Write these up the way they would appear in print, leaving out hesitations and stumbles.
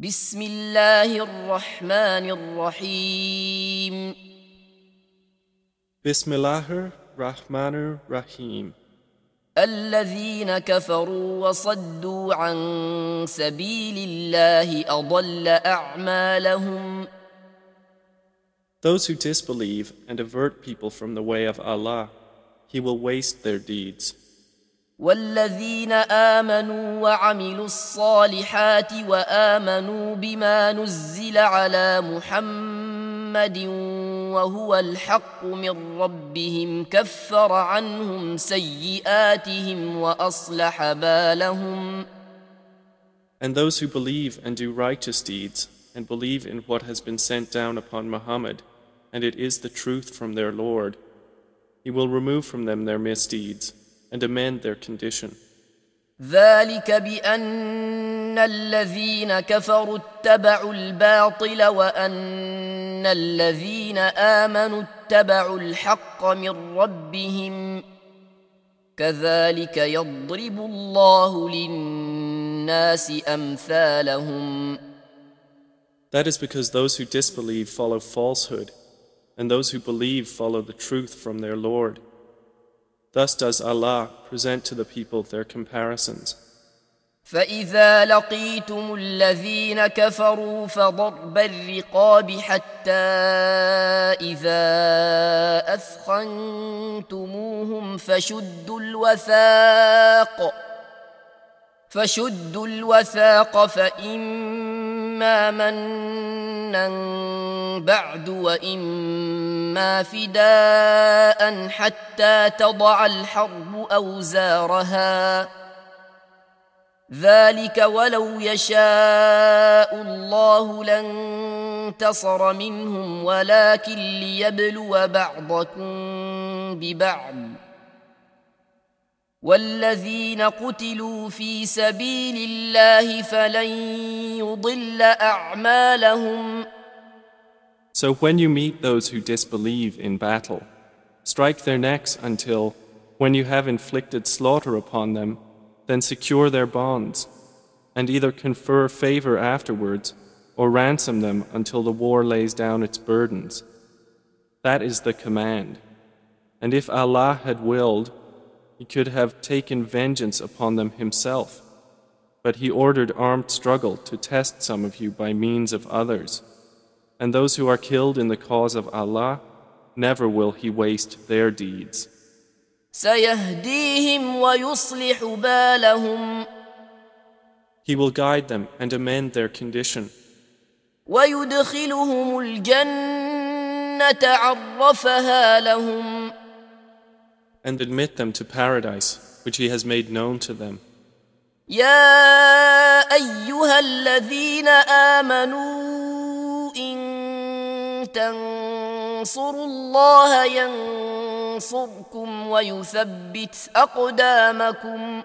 بسم الله الرحمن الرحيم Bismillahir Rahmanir Rahim. الذين كفروا وصدوا عن سبيل الله أضل أعمالهم Those who disbelieve and avert people from the way of Allah, He will waste their deeds. والذين آمنوا وعملوا الصالحات وآمنوا بما نزل على محمد وهو الحق من ربهم كفر عنهم سيئاتهم وأصلح بالهم. And those who believe and do righteous deeds and believe in what has been sent down upon Muhammad, and it is the truth from their Lord, He will remove from them their misdeeds and amend their condition. ذلك بأن الذين كفروا اتبعوا الباطل وأن الذين آمنوا اتبعوا الحق من ربهم كذلك يضرب الله للناس أمثالهم. That is because those who disbelieve follow falsehood, and those who believe follow the truth from their Lord. Thus does Allah present to the people their comparisons. فإذا لقيتم الذين كفروا فضرب الرقاب حتى إذا أثخنتموهم فشدوا الوثاق فإما منا بعد وإما فداء حتى تضع الحرب أوزارها ذلك ولو يشاء الله لانتصر منهم ولكن ليبلو بعضكم ببعض والذين قتلوا في سبيل الله فلن يضل أعمالهم. So when you meet those who disbelieve in battle, strike their necks until, when you have inflicted slaughter upon them, then secure their bonds, and either confer favor afterwards or ransom them until the war lays down its burdens. That is the command. And if Allah had willed, He could have taken vengeance upon them Himself, but He ordered armed struggle to test some of you by means of others. And those who are killed in the cause of Allah, never will He waste their deeds. سيهديهم ويصلح بالهم He will guide them and amend their condition. ويدخلهم الجنة عرفها لهم And admit them to paradise, which He has made known to them. يا أيها الذين آمنوا إن تنصروا الله ينصركم ويثبت أقدامكم.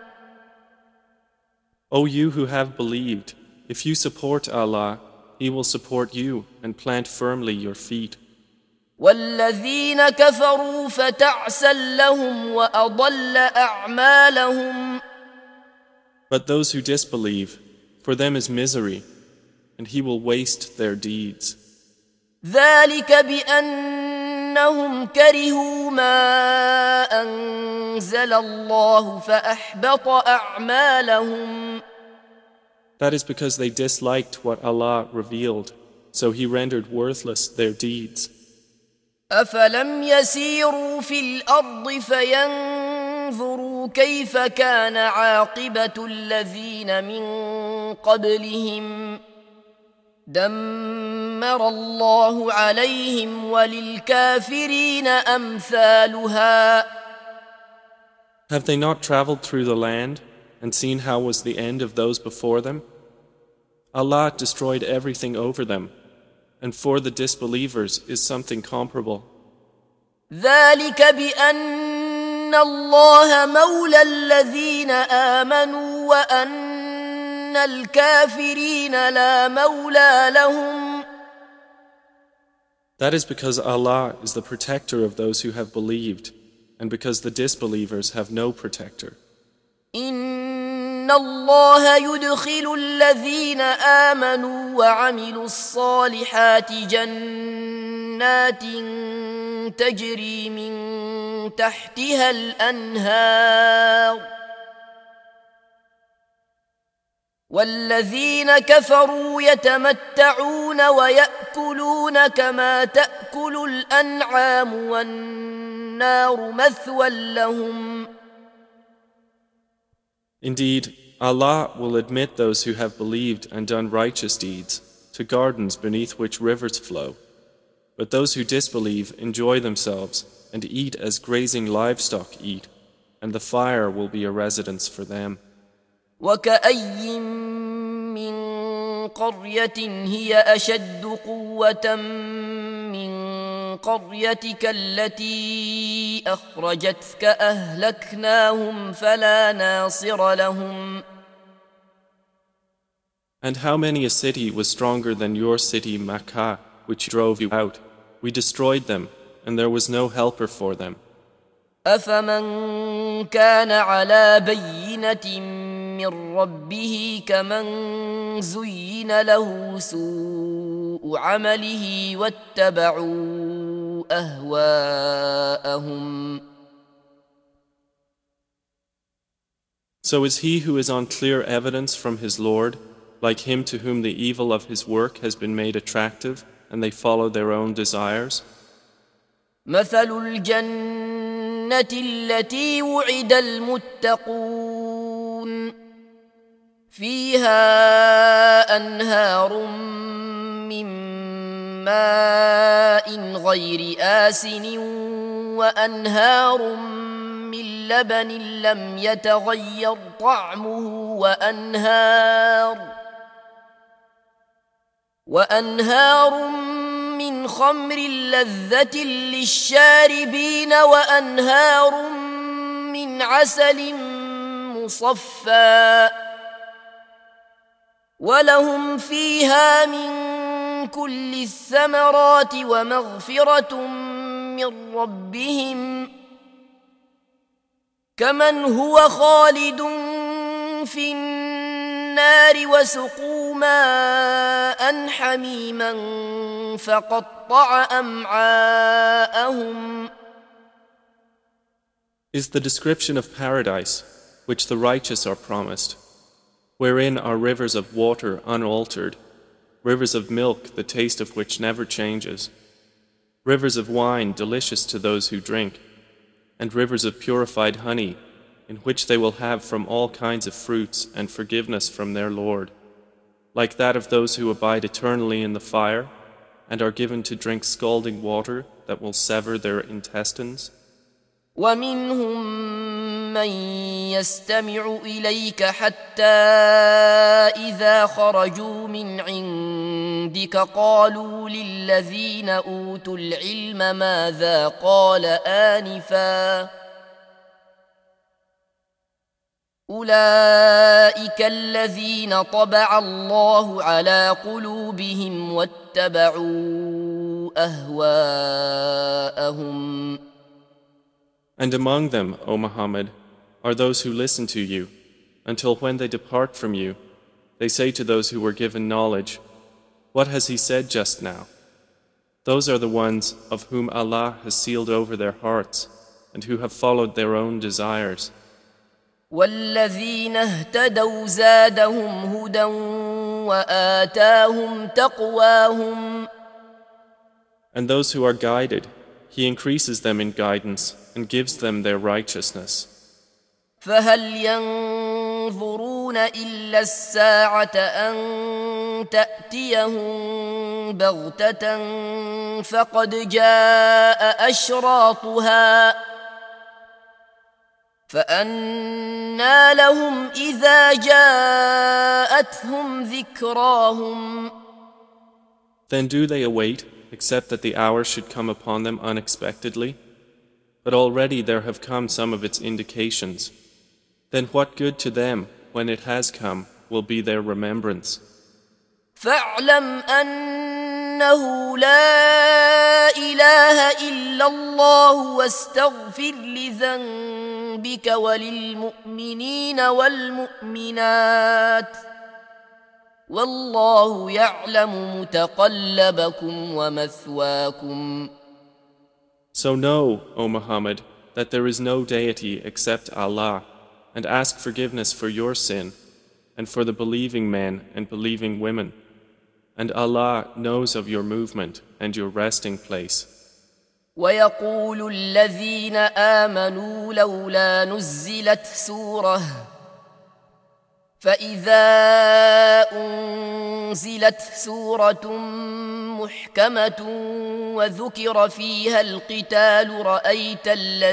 O you who have believed, if you support Allah, He will support you and plant firmly your feet. والذين كفروا فتعسا لهم وأضل أعمالهم. But those who disbelieve, for them is misery, and He will waste their deeds. ذلك بأنهم كرهوا ما أنزل الله فأحبط أعمالهم. That is because they disliked what Allah revealed, so He rendered worthless their deeds. أفلم يسيروا في الأرض فينظروا كيف كان عاقبة الذين من قبلهم دمر الله عليهم وللكافرين أمثالها. Have they not traveled through the land and seen how was the end of those before them? Allah destroyed everything over them, and for the disbelievers is something comparable. ذلك بأن الله مولى الذين آمنوا وأن الكافرين لا مولى لهم. That is because Allah is the protector of those who have believed, and because the disbelievers have no protector. إن الله يدخل الذين آمنوا وعملوا الصالحات جنات تجري من تحتها الأنهار والذين كفروا يتمتعون ويأكلون كما تأكل الأنعام والنار مثوى لهم. Indeed, Allah will admit those who have believed and done righteous deeds to gardens beneath which rivers flow. But those who disbelieve enjoy themselves and eat as grazing livestock eat, and the fire will be a residence for them. وكأي من قرية هي أشد قوة من قريتك التي أخرجتك أهلكناهم فلا ناصر لهم. And how many a city was stronger than your city Makkah, which drove you out? We destroyed them, and there was no helper for them. أفمن كان على بينة من ربه كمن زين له سوء عمله واتبعوا أهواءهم. So is he who is on clear evidence from his Lord, like him to whom the evil of his work has been made attractive, and they follow their own desires? مثل الجنة التي وعد المتقون فيها أنهار من ماء غير آسن وأنهار من لبن لم يتغير طعمه وأنهار من خمر لذة للشاربين وأنهار من عسل مصفى ولهم فيها من كل الثمرات ومغفرة من ربهم كمن هو خالد في النار وسقوا ماء حميما فقطع أمعاءهم. Is the description of paradise, which the righteous are promised, wherein are rivers of water unaltered, rivers of milk the taste of which never changes, rivers of wine delicious to those who drink, and rivers of purified honey, in which they will have from all kinds of fruits and forgiveness from their Lord, like that of those who abide eternally in the fire, and are given to drink scalding water that will sever their intestines? ومنهم من يستمع إليك حتى إذا خرجوا من عندك قالوا للذين أوتوا العلم ماذا قال آنفا أولئك الذين طبع الله على قلوبهم واتبعوا أهواءهم. And among them, O Muhammad, are those who listen to you, until when they depart from you, they say to those who were given knowledge, "What has he said just now?" Those are the ones of whom Allah has sealed over their hearts, and who have followed their own desires. والذين اهتدوا زادهم هدى وآتاهم تقواهم. And those who are guided, He increases them in guidance and gives them their righteousness. فهل ينظرون إلا الساعة أن تأتيهم بغتة فقد جاء أشراطها فأنى لهم إذا جاءتهم ذكراهم. Then do they await, except that the hour should come upon them unexpectedly? But already there have come some of its indications. Then what good to them, when it has come, will be their remembrance? فاعلم أنه لا إله إلا الله واستغفر لذنبك وللمؤمنين والمؤمنات والله يعلم متقلبكم ومثواكم. So know, O Muhammad, that there is no deity except Allah, and ask forgiveness for your sin, and for the believing men and believing women. And Allah knows of your movement and your resting place. ويقول الذين آمنوا لولا نزلت سورة فإذا أنزلت سورة محكمة وذكر فيها القتال رأيت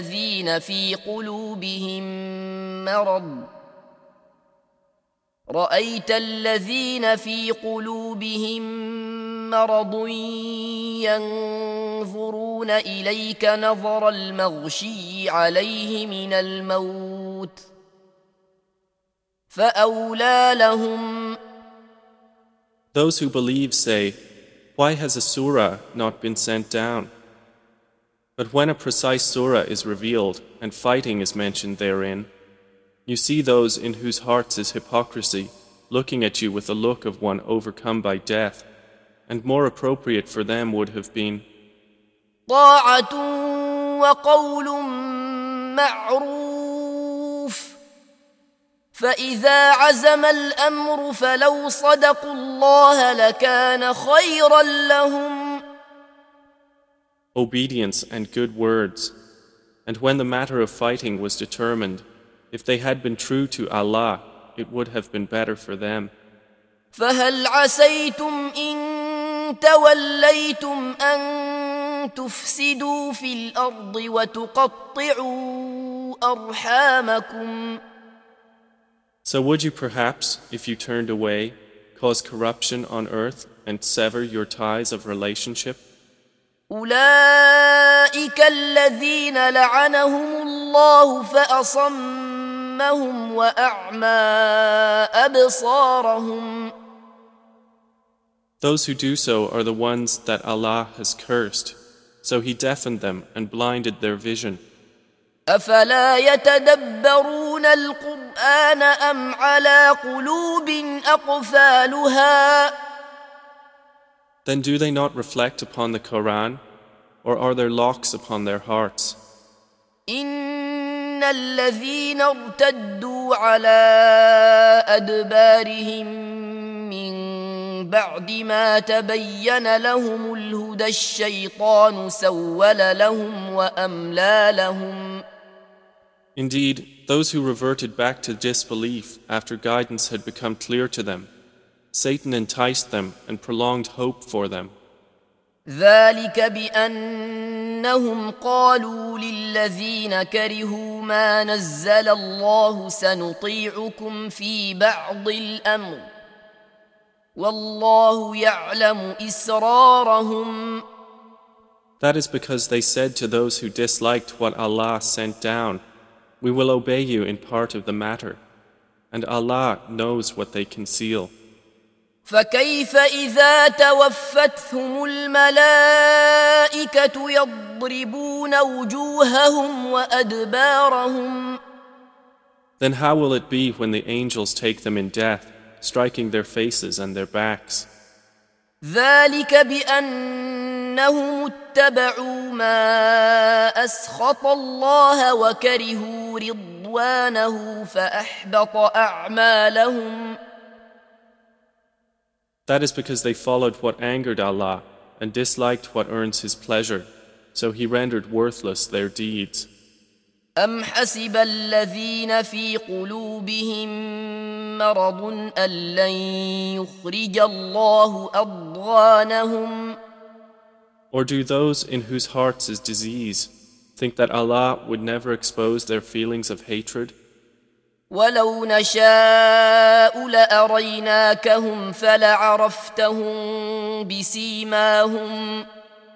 الذين في قلوبهم مرض ينظرون إليك نظر المغشي عليه من الموت فأولى لهم. Those who believe say, why has a surah not been sent down? But when a precise surah is revealed and fighting is mentioned therein, you see those in whose hearts is hypocrisy looking at you with the look of one overcome by death, and more appropriate for them would have been طاعة وقول معروف فإذا عزم الأمر فلو صدقوا الله لكان خيرا لهم. obedience and good words, and when the matter of fighting was determined, if they had been true to Allah, it would have been better for them. فهل عسيتم إن توليتم أن تفسدوا في الأرض وتقطعوا أرحامكم. So would you perhaps, if you turned away, cause corruption on earth and sever your ties of relationship? أولئك الذين لعنهم الله فأصمهم وأعمى أبصارهم. Those who do so are the ones that Allah has cursed, so He deafened them and blinded their vision. أفلا يتدبرون القرآن أم على قلوب أقفالها. Then do they not reflect upon the Quran, or are there locks upon their hearts? إن الذين ارتدوا على أدبارهم من بعد ما تبين لهم الهدى الشيطان سول لهم وأملى لهم. Indeed, those who reverted back to disbelief after guidance had become clear to them, Satan enticed them and prolonged hope for them. ذلك بأنهم قالوا للذين كرهوا ما نزل الله سنطيعكم في بعض الأمر والله يعلم إسرارهم. That is because they said to those who disliked what Allah sent down, we will obey you in part of the matter, and Allah knows what they conceal. فكيف إذا توفتهم الملائكة يضربون وجوههم وأدبارهم. Then how will it be when the angels take them in death, striking their faces and their backs? ذلك بأنهم اتبعوا ما أسخط الله وكرهوا رضوانه فأحبط أعمالهم. That is because they followed what angered Allah and disliked what earns His pleasure, so He rendered worthless their deeds. أم حسب الذين في قلوبهم مرض أن لن يخرج الله أضغانهم. Or do those in whose hearts is disease think that Allah would never expose their feelings of hatred? ولو نشاء لأريناكهم فلعرفتهم بسيماهم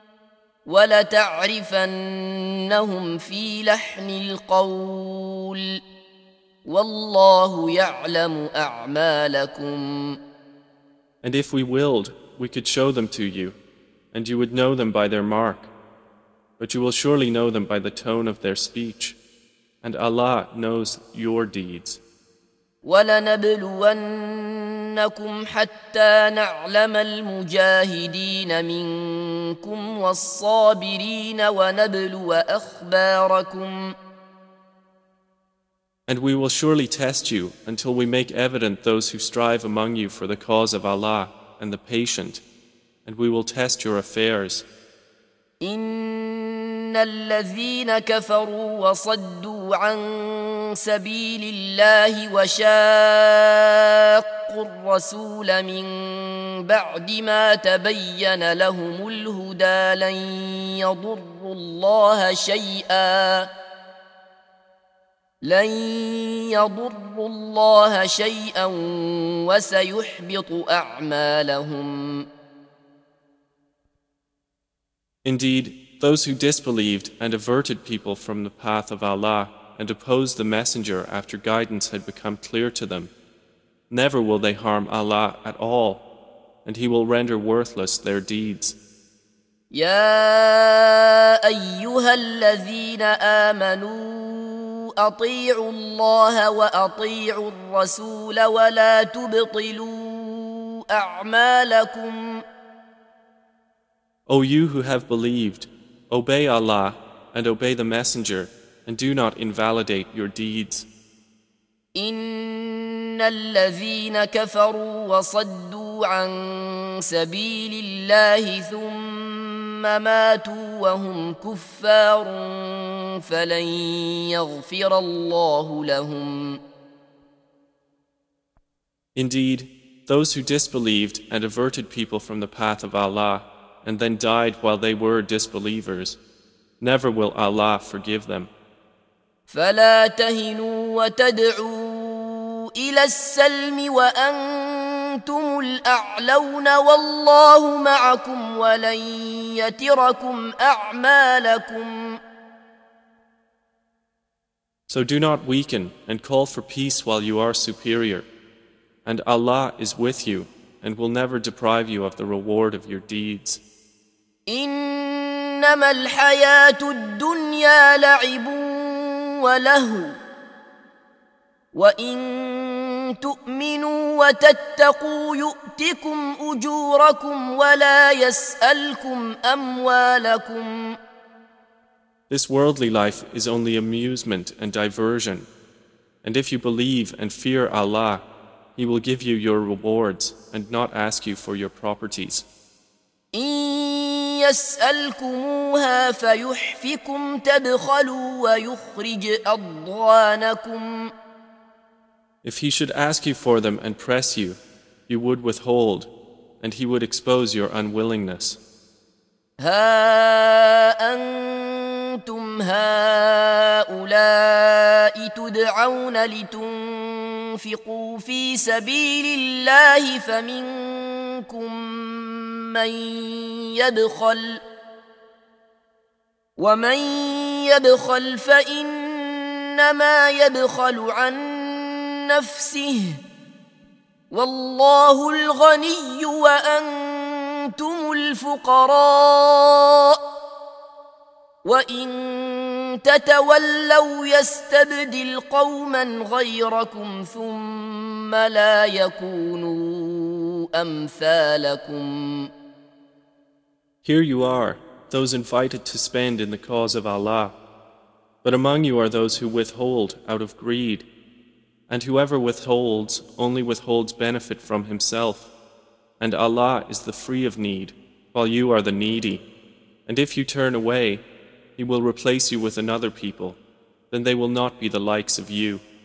ولتعرفنهم في لحن القول والله يعلم أعمالكم. And if we willed, we could show them to you, and you would know them by their mark. But you will surely know them by the tone of their speech, and Allah knows your deeds. وَلَنَبْلُوَنَّكُمْ حَتَّى نَعْلَمَ الْمُجَاهِدِينَ مِنكُمْ وَالصَّابِرِينَ وَنَبْلُوَ أَخْبَارَكُمْ. And we will surely test you until we make evident those who strive among you for the cause of Allah and the patient, and we will test your affairs. إِنَّ الَّذِينَ كَفَرُوا وَصَدُّوا عَن سَبِيلِ اللَّهِ وَشَاقُّوا الرَّسُولَ مِن بَعْدِ مَا تَبَيَّنَ لَهُمُ الْهُدَى لن يضروا الله شيئا وسيحبط أعمالهم. Indeed, those who disbelieved and averted people from the path of Allah and opposed the Messenger after guidance had become clear to them, never will they harm Allah at all, and He will render worthless their deeds. يا أيها الذين آمنوا أطيعوا الله وأطيعوا الرسول ولا تبطلوا أعمالكم. O you who have believed, obey Allah and obey the Messenger, and do not invalidate your deeds. إن الذين كفروا وصدوا عن سبيل الله ثم ماتوا وهم كفار فلن يغفر الله لهم. Indeed, those who disbelieved and averted people from the path of Allah and then died while they were disbelievers, never will Allah forgive them. فلا تهنوا وتدعوا إلى السلم وأنتم الأعلون والله معكم ولن يتركم أعمالكم. So do not weaken and call for peace while you are superior, and Allah is with you and will never deprive you of the reward of your deeds. إنما الحياة الدنيا لعب وله وإن تؤمنوا وتتقوا يؤتكم أجوركم ولا يسألكم أموالكم. This worldly life is only amusement and diversion, and if you believe and fear Allah, He will give you your rewards and not ask you for your properties. إن يسألكموها فيحفكم تبخلوا ويخرج أضغانكم. If He should ask you for them and press you, you would withhold, and He would expose your unwillingness. ها أنتم هؤلاء تدعون لتنفقوا في سبيل الله فمنكم من يبخل ومن يبخل فإنما يبخل عن نفسه والله الغني وأنتم الفقراء وإن تتولوا يستبدل قوما غيركم ثم لا يكونوا أمثالكم. Here you are, those invited to spend in the cause of Allah, but among you are those who withhold out of greed, and whoever withholds only withholds benefit from himself, and Allah is the free of need, while you are the needy. And if you turn away, He will replace you with another people, then they will not be the likes of you.